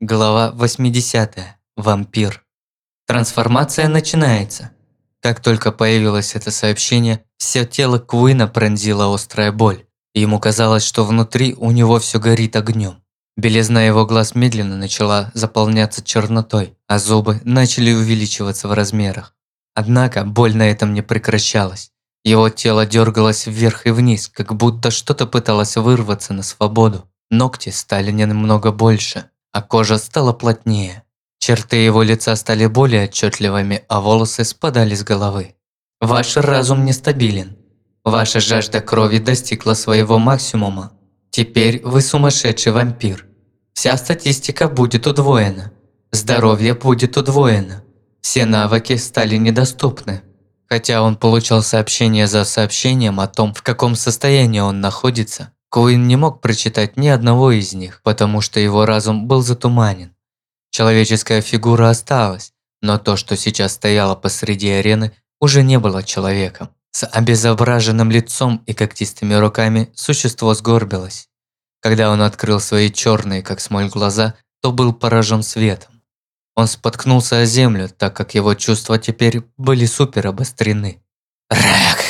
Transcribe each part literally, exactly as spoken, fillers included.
Глава восьмидесятая. Вампир. Трансформация начинается. Как только появилось это сообщение, все тело Куина пронзила острая боль. Ему казалось, что внутри у него все горит огнем. Белизна его глаз медленно начала заполняться чернотой, а зубы начали увеличиваться в размерах. Однако боль на этом не прекращалась. Его тело дергалось вверх и вниз, как будто что-то пыталось вырваться на свободу. Ногти стали немного больше, а кожа стала плотнее. Черты его лица стали более отчетливыми, а волосы спадали с головы. Ваш разум нестабилен. Ваша жажда крови достигла своего максимума. Теперь вы сумасшедший вампир. Вся статистика будет удвоена. Здоровье будет удвоено. Все навыки стали недоступны. Хотя он получал сообщение за сообщением о том, в каком состоянии он находится, Куин не мог прочитать ни одного из них, потому что его разум был затуманен. Человеческая фигура осталась, но то, что сейчас стояло посреди арены, уже не было человеком. С обезображенным лицом и когтистыми руками существо сгорбилось. Когда он открыл свои черные, как смоль, глаза, то был поражен светом. Он споткнулся о землю, так как его чувства теперь были супер обострены. Рак!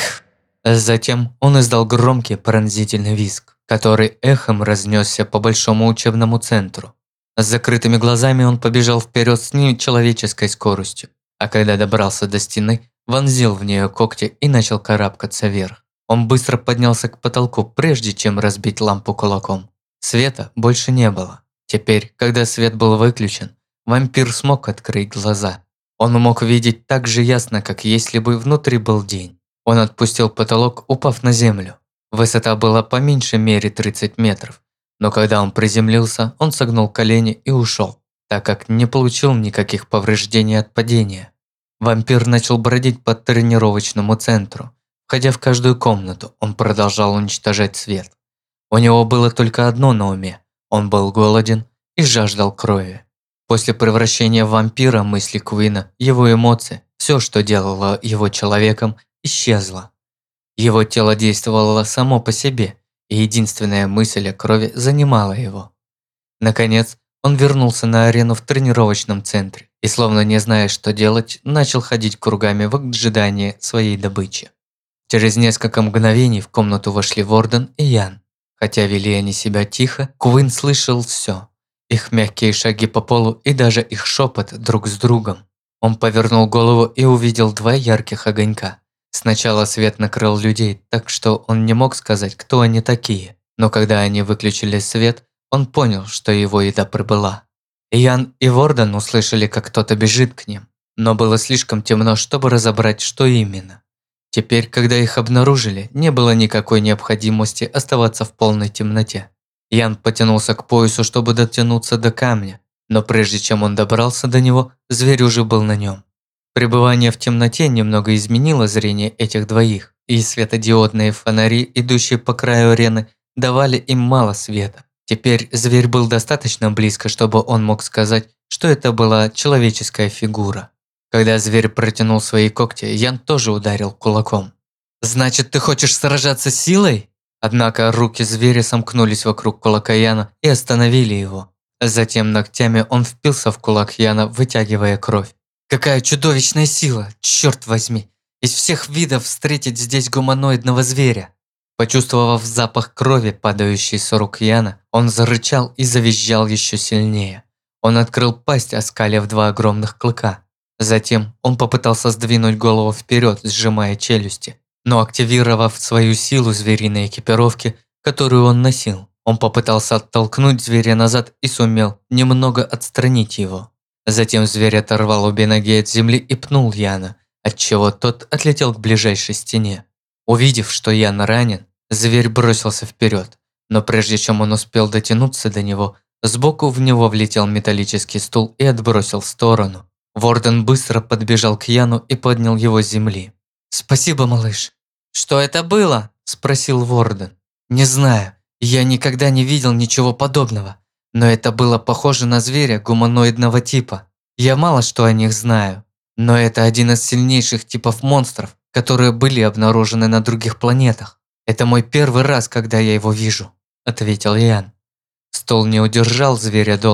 Затем он издал громкий пронзительный визг, который эхом разнесся по большому учебному центру. С закрытыми глазами он побежал вперед с нечеловеческой скоростью, а когда добрался до стены, вонзил в нее когти и начал карабкаться вверх. Он быстро поднялся к потолку, прежде чем разбить лампу кулаком. Света больше не было. Теперь, когда свет был выключен, вампир смог открыть глаза. Он мог видеть так же ясно, как если бы внутри был день. Он отпустил потолок, упав на землю. Высота была по меньшей мере тридцать метров, но когда он приземлился, он согнул колени и ушел, так как не получил никаких повреждений от падения. Вампир начал бродить по тренировочному центру. Входя в каждую комнату, он продолжал уничтожать свет. У него было только одно на уме – он был голоден и жаждал крови. После превращения в вампира мысли Куина, его эмоции, все, что делало его человеком, исчезло. Его тело действовало само по себе, и единственная мысль о крови занимала его. Наконец, он вернулся на арену в тренировочном центре и, словно не зная, что делать, начал ходить кругами в ожидании своей добычи. Через несколько мгновений в комнату вошли Ворден и Ян. Хотя вели они себя тихо, Куин слышал все. Их мягкие шаги по полу и даже их шепот друг с другом. Он повернул голову и увидел два ярких огонька. Сначала свет накрыл людей, так что он не мог сказать, кто они такие. Но когда они выключили свет, он понял, что его еда прибыла. Ян и Ворден услышали, как кто-то бежит к ним, но было слишком темно, чтобы разобрать, что именно. Теперь, когда их обнаружили, не было никакой необходимости оставаться в полной темноте. Ян потянулся к поясу, чтобы дотянуться до камня, но прежде чем он добрался до него, зверь уже был на нем. Пребывание в темноте немного изменило зрение этих двоих, и светодиодные фонари, идущие по краю арены, давали им мало света. Теперь зверь был достаточно близко, чтобы он мог сказать, что это была человеческая фигура. Когда зверь протянул свои когти, Ян тоже ударил кулаком. «Значит, ты хочешь сражаться силой?» Однако руки зверя сомкнулись вокруг кулака Яна и остановили его. Затем ногтями он впился в кулак Яна, вытягивая кровь. «Какая чудовищная сила, черт возьми! Из всех видов встретить здесь гуманоидного зверя!» Почувствовав запах крови, падающей с рук Яна, он зарычал и завизжал еще сильнее. Он открыл пасть, оскалив два огромных клыка. Затем он попытался сдвинуть голову вперед, сжимая челюсти. Но активировав свою силу звериной экипировки, которую он носил, он попытался оттолкнуть зверя назад и сумел немного отстранить его. Затем зверь оторвал обе ноги от земли и пнул Яна, отчего тот отлетел к ближайшей стене. Увидев, что Ян ранен, зверь бросился вперед, но прежде чем он успел дотянуться до него, сбоку в него влетел металлический стул и отбросил в сторону. Ворден быстро подбежал к Яну и поднял его с земли. «Спасибо, малыш». «Что это было?» – спросил Ворден. «Не знаю, я никогда не видел ничего подобного, но это было похоже на зверя гуманоидного типа. Я мало что о них знаю, но это один из сильнейших типов монстров, которые были обнаружены на других планетах. Это мой первый раз, когда я его вижу», – ответил Ян. Стол не удержал зверя долго.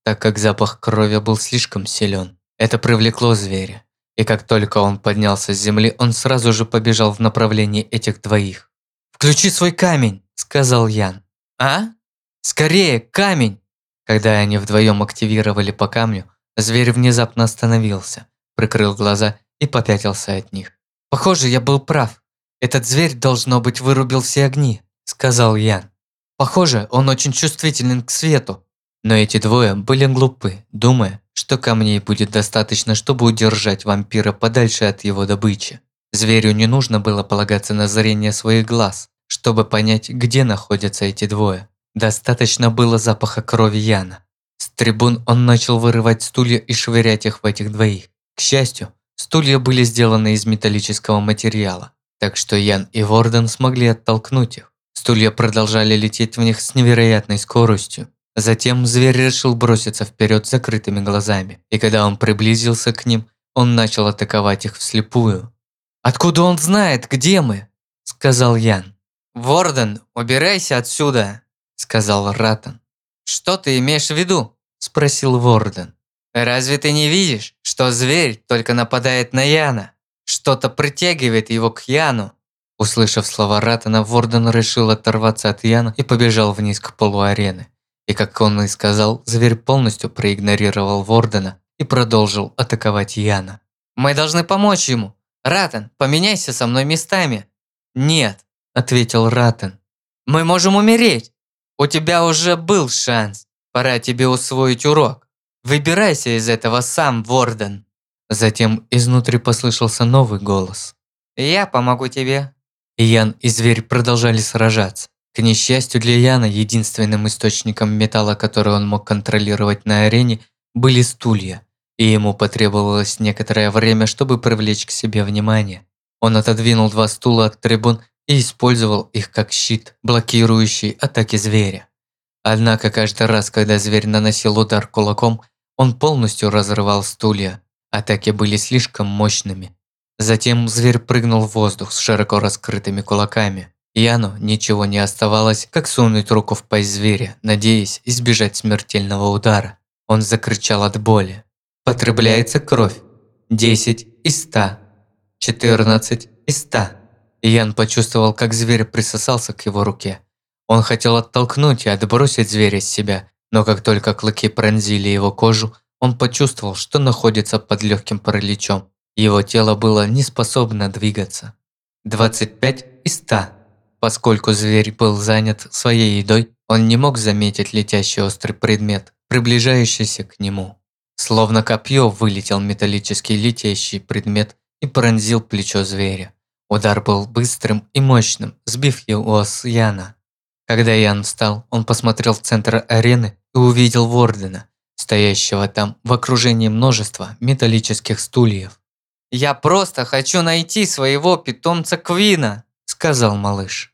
так как запах крови был слишком силен. Это привлекло зверя, и как только он поднялся с земли, он сразу же побежал в направлении этих двоих. «Включи свой камень!» – сказал Ян. «А? Скорее, камень!» Когда они вдвоем активировали по камню, зверь внезапно остановился, прикрыл глаза и попятился от них. «Похоже, я был прав. Этот зверь, должно быть, вырубил все огни», – сказал Ян. «Похоже, он очень чувствителен к свету». Но эти двое были глупы, думая, что камней будет достаточно, чтобы удержать вампира подальше от его добычи. Зверю не нужно было полагаться на зрение своих глаз, чтобы понять, где находятся эти двое. Достаточно было запаха крови Яна. С трибун он начал вырывать стулья и швырять их в этих двоих. К счастью, стулья были сделаны из металлического материала, так что Ян и Ворден смогли оттолкнуть их. Стулья продолжали лететь в них с невероятной скоростью. Затем зверь решил броситься вперед с закрытыми глазами, и когда он приблизился к ним, он начал атаковать их вслепую. «Откуда он знает, где мы?» – сказал Ян. «Ворден, убирайся отсюда!» – сказал Раттон. «Что ты имеешь в виду?» – спросил Ворден. «Разве ты не видишь, что зверь только нападает на Яна? Что-то притягивает его к Яну?» Услышав слова Раттона, Ворден решил оторваться от Яна и побежал вниз к полу арены. И как он и сказал, зверь полностью проигнорировал Вордена и продолжил атаковать Яна. «Мы должны помочь ему! Раттон, поменяйся со мной местами!» «Нет», – ответил Раттон. «Мы можем умереть! У тебя уже был шанс. Пора тебе усвоить урок. Выбирайся из этого сам, Ворден!» Затем изнутри послышался новый голос. «Я помогу тебе!» Ян и зверь продолжали сражаться. К несчастью для Яна, единственным источником металла, который он мог контролировать на арене, были стулья, и ему потребовалось некоторое время, чтобы привлечь к себе внимание. Он отодвинул два стула от трибун и использовал их как щит, блокирующий атаки зверя. Однако каждый раз, когда зверь наносил удар кулаком, он полностью разрывал стулья. Атаки были слишком мощными. Затем зверь прыгнул в воздух с широко раскрытыми кулаками. Яну ничего не оставалось, как сунуть руку в пасть зверя, надеясь избежать смертельного удара. Он закричал от боли. «Потребляется кровь. десять из ста. четырнадцать из ста». Ян почувствовал, как зверь присосался к его руке. Он хотел оттолкнуть и отбросить зверя с себя, но как только клыки пронзили его кожу, он почувствовал, что находится под легким параличом. Его тело было не способно двигаться. двадцать пять из ста. Поскольку зверь был занят своей едой, он не мог заметить летящий острый предмет, приближающийся к нему. Словно копье вылетел металлический летящий предмет и пронзил плечо зверя. Удар был быстрым и мощным, сбив его с Яна. Когда Ян встал, он посмотрел в центр арены и увидел Вордена, стоящего там в окружении множества металлических стульев. «Я просто хочу найти своего питомца Квина», – сказал малыш.